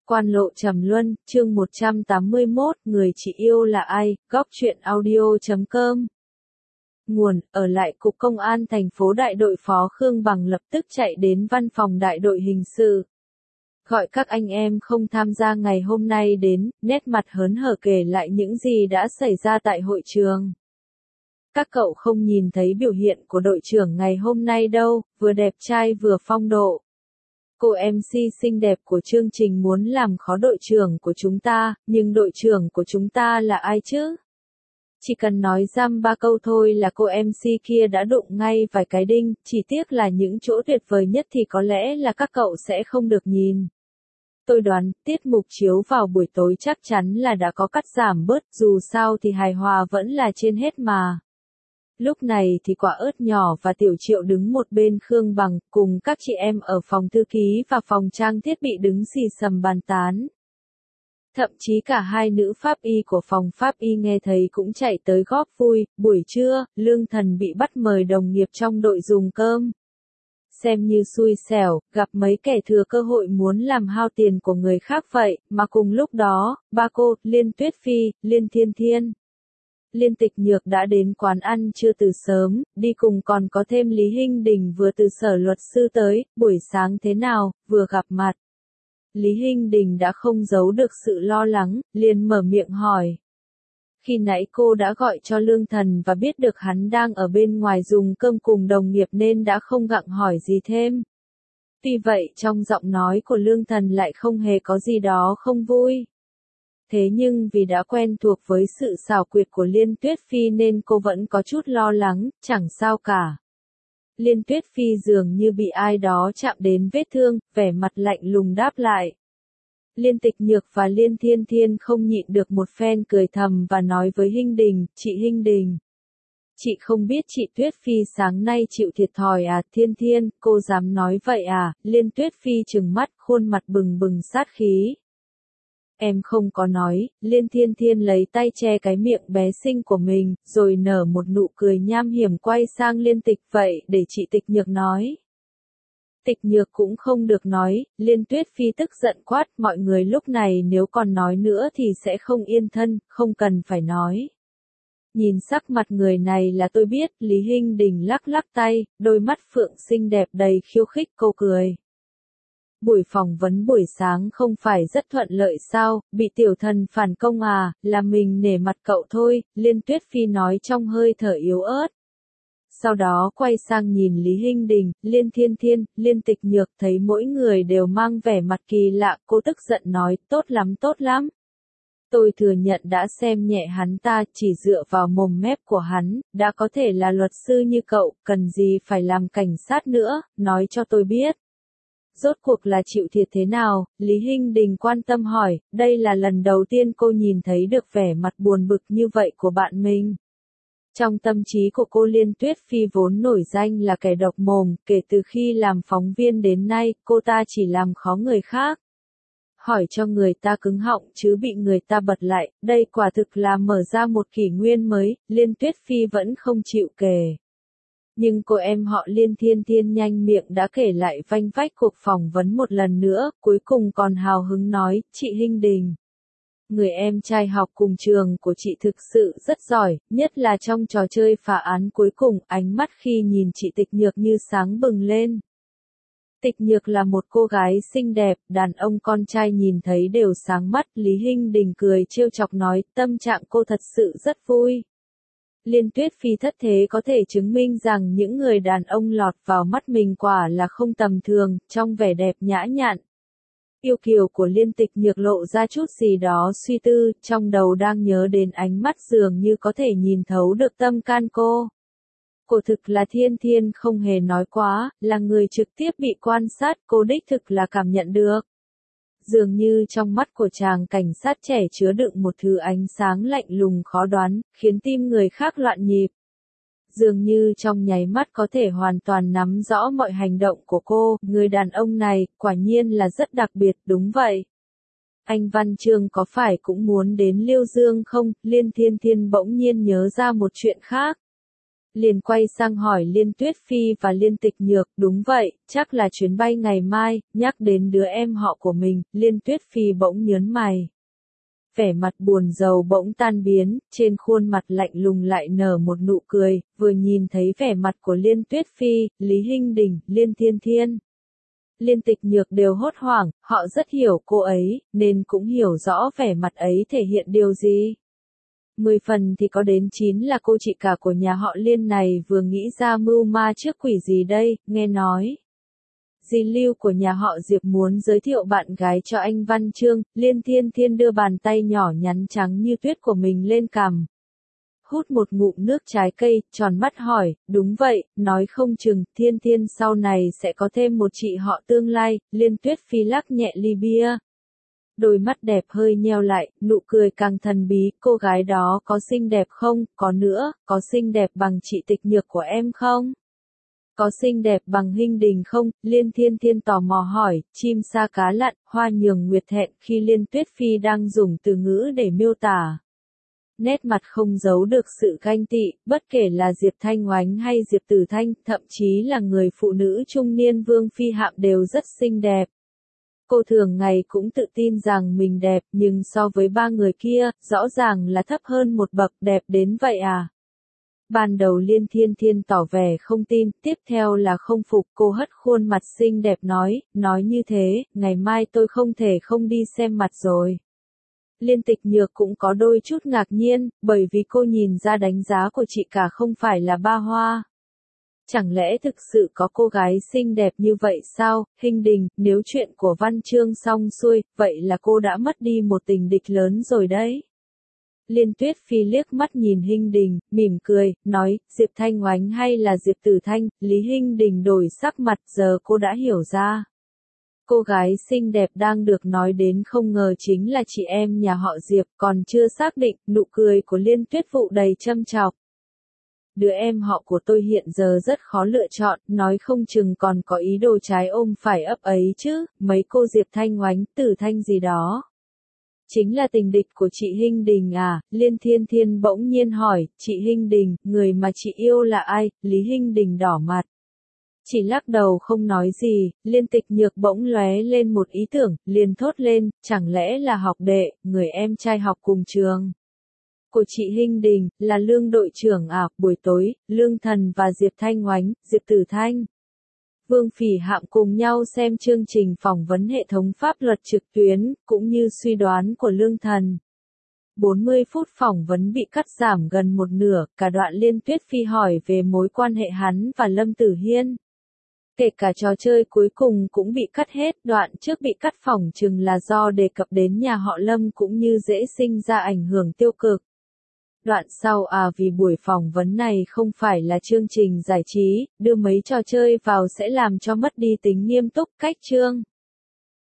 Quan lộ trầm luân, chương 181, người chị yêu là ai, góc truyện audio.com. Nguồn, ở lại Cục Công an thành phố Đại đội Phó Khương Bằng lập tức chạy đến văn phòng đại đội hình sự. Gọi các anh em không tham gia ngày hôm nay đến, nét mặt hớn hở kể lại những gì đã xảy ra tại hội trường. Các cậu không nhìn thấy biểu hiện của đội trưởng ngày hôm nay đâu, vừa đẹp trai vừa phong độ. Cô MC xinh đẹp của chương trình muốn làm khó đội trưởng của chúng ta, nhưng đội trưởng của chúng ta là ai chứ? Chỉ cần nói dăm ba câu thôi là cô MC kia đã đụng ngay vài cái đinh, chỉ tiếc là những chỗ tuyệt vời nhất thì có lẽ là các cậu sẽ không được nhìn. Tôi đoán, tiết mục chiếu vào buổi tối chắc chắn là đã có cắt giảm bớt, dù sao thì hài hòa vẫn là trên hết mà. Lúc này thì Quả Ớt nhỏ và Tiểu Triệu đứng một bên Khương Bằng, cùng các chị em ở phòng thư ký và phòng trang thiết bị đứng xì xầm bàn tán. Thậm chí cả hai nữ pháp y của phòng pháp y nghe thấy cũng chạy tới góp vui. Buổi trưa, Lương Thần bị bắt mời đồng nghiệp trong đội dùng cơm. Xem như xui xẻo, gặp mấy kẻ thừa cơ hội muốn làm hao tiền của người khác vậy, mà cùng lúc đó, ba cô, Liên Tuyết Phi, Liên Thiên Thiên, Liên Tịch Nhược đã đến quán ăn trưa từ sớm, đi cùng còn có thêm Lý Hinh Đình vừa từ sở luật sư tới. Buổi sáng thế nào, vừa gặp mặt. Lý Hinh Đình đã không giấu được sự lo lắng, liền mở miệng hỏi. Khi nãy cô đã gọi cho Lương Thần và biết được hắn đang ở bên ngoài dùng cơm cùng đồng nghiệp nên đã không gặng hỏi gì thêm. Tuy vậy trong giọng nói của Lương Thần lại không hề có gì đó không vui. Thế nhưng vì đã quen thuộc với sự xảo quyệt của Liên Tuyết Phi nên cô vẫn có chút lo lắng, chẳng sao cả. Liên Tuyết Phi dường như bị ai đó chạm đến vết thương, vẻ mặt lạnh lùng đáp lại. Liên Tịch Nhược và Liên Thiên Thiên không nhịn được một phen cười thầm và nói với Hinh Đình, chị Hinh Đình. Chị không biết chị Tuyết Phi sáng nay chịu thiệt thòi à? Thiên Thiên, cô dám nói vậy à? Liên Tuyết Phi trừng mắt, khuôn mặt bừng bừng sát khí. Em không có nói. Liên Thiên Thiên lấy tay che cái miệng bé xinh của mình, rồi nở một nụ cười nham hiểm quay sang Liên Tịch, vậy để chị Tịch Nhược nói. Tịch Nhược cũng không được nói. Liên Tuyết Phi tức giận quát, mọi người lúc này nếu còn nói nữa thì sẽ không yên thân, không cần phải nói. Nhìn sắc mặt người này là tôi biết. Lý Hinh Đình lắc lắc tay, đôi mắt phượng xinh đẹp đầy khiêu khích. Cô cười. Buổi phỏng vấn buổi sáng không phải rất thuận lợi sao, bị tiểu thần phản công à, là mình nể mặt cậu thôi, Liên Tuyết Phi nói trong hơi thở yếu ớt. Sau đó quay sang nhìn Lý Hinh Đình, Liên Thiên Thiên, Liên Tịch Nhược, thấy mỗi người đều mang vẻ mặt kỳ lạ. Cô tức giận nói, tốt lắm. Tôi thừa nhận đã xem nhẹ hắn ta, chỉ dựa vào mồm mép của hắn, đã có thể là luật sư như cậu, cần gì phải làm cảnh sát nữa, nói cho tôi biết. Rốt cuộc là chịu thiệt thế nào? Lý Hinh Đình quan tâm hỏi, đây là lần đầu tiên cô nhìn thấy được vẻ mặt buồn bực như vậy của bạn mình. Trong tâm trí của cô, Liên Tuyết Phi vốn nổi danh là kẻ độc mồm, kể từ khi làm phóng viên đến nay, cô ta chỉ làm khó người khác. Hỏi cho người ta cứng họng chứ bị người ta bật lại, đây quả thực là mở ra một kỷ nguyên mới. Liên Tuyết Phi vẫn không chịu kể. Nhưng cô em họ Liên Thiên Thiên nhanh miệng đã kể lại vanh vách cuộc phỏng vấn một lần nữa, cuối cùng còn hào hứng nói, chị Hinh Đình. Người em trai học cùng trường của chị thực sự rất giỏi, nhất là trong trò chơi phá án cuối cùng, ánh mắt khi nhìn chị Tịch Nhược như sáng bừng lên. Tịch Nhược là một cô gái xinh đẹp, đàn ông con trai nhìn thấy đều sáng mắt. Lý Hinh Đình cười trêu chọc nói, tâm trạng cô thật sự rất vui. Liên Tuyết Phi thất thế có thể chứng minh rằng những người đàn ông lọt vào mắt mình quả là không tầm thường, trong vẻ đẹp nhã nhặn. Yêu kiều của Liên Tịch Nhược lộ ra chút gì đó suy tư, trong đầu đang nhớ đến ánh mắt dường như có thể nhìn thấu được tâm can cô. Cô thực là Thiên Thiên không hề nói quá, là người trực tiếp bị quan sát, cô đích thực là cảm nhận được. Dường như trong mắt của chàng cảnh sát trẻ chứa đựng một thứ ánh sáng lạnh lùng khó đoán, khiến tim người khác loạn nhịp. Dường như trong nháy mắt có thể hoàn toàn nắm rõ mọi hành động của cô, người đàn ông này, quả nhiên là rất đặc biệt, đúng vậy. Anh Văn Chương có phải cũng muốn đến Liêu Dương không? Liên Thiên Thiên bỗng nhiên nhớ ra một chuyện khác. Liền quay sang hỏi Liên Tuyết Phi và Liên Tịch Nhược, đúng vậy, chắc là chuyến bay ngày mai, nhắc đến đứa em họ của mình, Liên Tuyết Phi bỗng nhớn mày. Vẻ mặt buồn rầu bỗng tan biến, trên khuôn mặt lạnh lùng lại nở một nụ cười, vừa nhìn thấy vẻ mặt của Liên Tuyết Phi, Lý Hinh Đình, Liên Thiên Thiên. Liên Tịch Nhược đều hốt hoảng, họ rất hiểu cô ấy, nên cũng hiểu rõ vẻ mặt ấy thể hiện điều gì. 10 phần thì có đến 9 là cô chị cả của nhà họ Liên này vừa nghĩ ra mưu ma trước quỷ gì đây, nghe nói. Dì Lưu của nhà họ Diệp muốn giới thiệu bạn gái cho anh Văn Chương, Liên Thiên Thiên đưa bàn tay nhỏ nhắn trắng như tuyết của mình lên cằm. Hút một ngụm nước trái cây, tròn mắt hỏi, đúng vậy, nói không chừng, Thiên Thiên sau này sẽ có thêm một chị họ tương lai, Liên Tuyết Phi lắc nhẹ ly bia. Đôi mắt đẹp hơi nheo lại, nụ cười càng thần bí, cô gái đó có xinh đẹp không, có nữa, có xinh đẹp bằng chị Tịch Nhược của em không? Có xinh đẹp bằng Hinh Đình không? Liên Thiên Thiên tò mò hỏi, chim sa cá lặn, hoa nhường nguyệt thẹn khi Liên Tuyết Phi đang dùng từ ngữ để miêu tả. Nét mặt không giấu được sự ganh tị, bất kể là Diệp Thanh Oánh hay Diệp Tử Thanh, thậm chí là người phụ nữ trung niên Vương Phi Hạm đều rất xinh đẹp. Cô thường ngày cũng tự tin rằng mình đẹp, nhưng so với ba người kia, rõ ràng là thấp hơn một bậc, đẹp đến vậy à? Ban đầu Liên Thiên Thiên tỏ vẻ không tin, tiếp theo là không phục, cô hất khuôn mặt xinh đẹp nói như thế, ngày mai tôi không thể không đi xem mặt rồi. Liên Tịch Nhược cũng có đôi chút ngạc nhiên, bởi vì cô nhìn ra đánh giá của chị cả không phải là ba hoa. Chẳng lẽ thực sự có cô gái xinh đẹp như vậy sao, Hinh Đình, nếu chuyện của Văn Chương xong xuôi, vậy là cô đã mất đi một tình địch lớn rồi đấy. Liên Tuyết Phi liếc mắt nhìn Hinh Đình, mỉm cười, nói, Diệp Thanh Oánh hay là Diệp Tử Thanh, Lý Hinh Đình đổi sắc mặt, giờ cô đã hiểu ra. Cô gái xinh đẹp đang được nói đến không ngờ chính là chị em nhà họ Diệp, còn chưa xác định, nụ cười của Liên Tuyết Vụ đầy châm chọc. Đứa em họ của tôi hiện giờ rất khó lựa chọn, nói không chừng còn có ý đồ trái ôm phải ấp ấy chứ, mấy cô Diệp Thanh Oánh, Tử Thanh gì đó. Chính là tình địch của chị Hinh Đình à, Liên Thiên Thiên bỗng nhiên hỏi, chị Hinh Đình, người mà chị yêu là ai, Lý Hinh Đình đỏ mặt. Chỉ lắc đầu không nói gì, Liên Tịch Nhược bỗng lóe lên một ý tưởng, liền thốt lên, chẳng lẽ là học đệ, người em trai học cùng trường. Của chị Hinh Đình, là Lương đội trưởng à, buổi tối, Lương Thần và Diệp Thanh Oánh, Diệp Tử Thanh. Vương Phỉ Hạm cùng nhau xem chương trình phỏng vấn hệ thống pháp luật trực tuyến, cũng như suy đoán của Lương Thần. 40 phút phỏng vấn bị cắt giảm gần một nửa, cả đoạn Liên Tuyết Phi hỏi về mối quan hệ hắn và Lâm Tử Hiên. Kể cả trò chơi cuối cùng cũng bị cắt hết, đoạn trước bị cắt phỏng chừng là do đề cập đến nhà họ Lâm cũng như dễ sinh ra ảnh hưởng tiêu cực. Đoạn sau vì buổi phỏng vấn này không phải là chương trình giải trí, đưa mấy trò chơi vào sẽ làm cho mất đi tính nghiêm túc, cách chương.